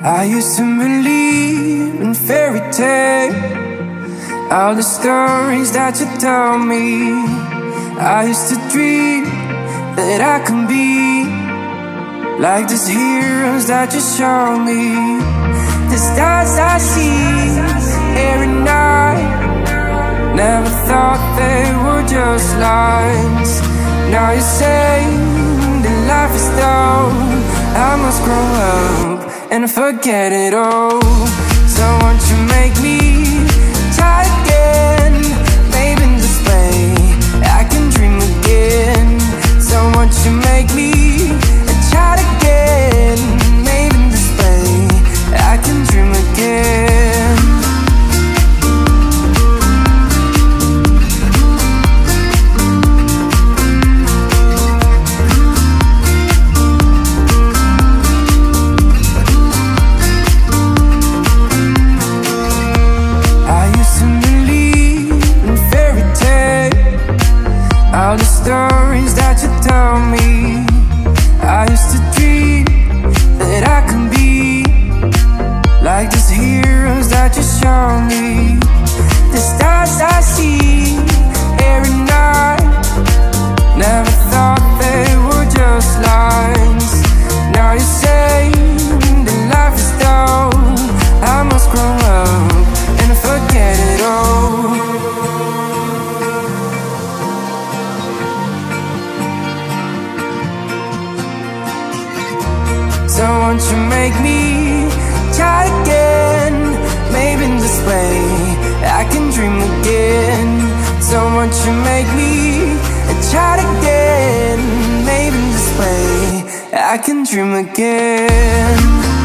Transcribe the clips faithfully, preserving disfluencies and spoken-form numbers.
I used to believe in fairy tale, all the stories that you told me. I used to dream that I can be like these heroes that you show me. The stars I see every night, never thought they were just lines. Now you say that life is dull, I must grow up and forget it all. So won't you make me try again? Maybe in this way I can dream again. So won't you make me try again? Maybe in this way I can dream again. All the stories that you told me, I used to dream that I can be like these heroes that you show me. The stars I see every night, never thought they were just lines. Now you say that life is dull, I must grow up and forget it all. So won't you make me try again? Maybe in this way I can dream again. So won't you make me try again? Maybe in this way I can dream again.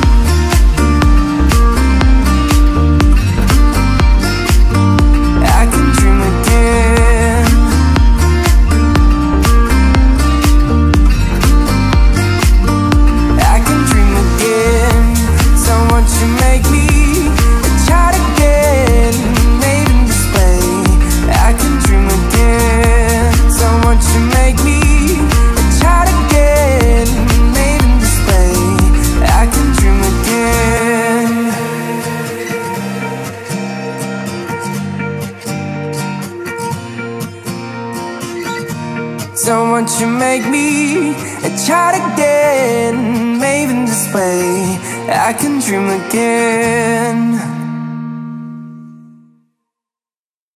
I can dream again. Won't you make me try again? Maybe in this way I can dream again. So won't you make me try again? Maybe in this way I can dream again. So won't you make me try again? Maybe in this way I can dream again.